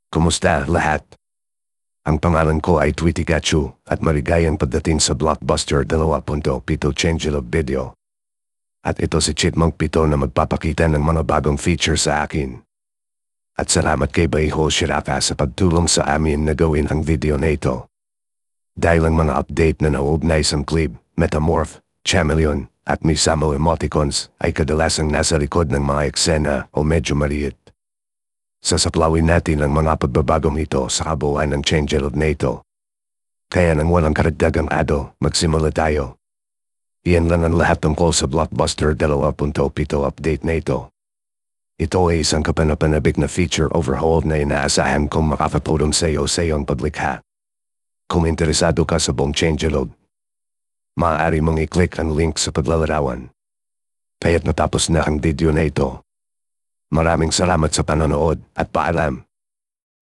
Kumusta lahat? Ang pangalan ko ay Tweety Gachu at maligayang pagdating sa Blockbuster 2.7 changelog video. At ito si Chipmunk Pito na magpapakita ng mga bagong feature sa akin. At salamat kay Bayho Shirafa sa pagtulong sa amin na gawin ang video na ito. Dahil ang mga update na nauugnay sa clip, Metamorph, Chameleon, at Misamo emoticons ay kadalasang nasa likod ng mga eksena o medyo maliit. Sasaplawin natin ang mga pagbabagong ito sa kabuuan ng changelog na ito. Kaya nang walang karagdagang ado, magsimula tayo. Iyan lang ang lahat tungkol sa Blockbuster 2.7 update na ito. Ito ay isang kapanapanabik na feature overhaul na inaasahan kong makakatulong sa iyong paglikha. Kung interesado ka sa buong changelog, maaari mong i-click ang link sa paglalarawan. Kaya't natapos na ang video na ito. Maraming salamat sa panonood at paalam.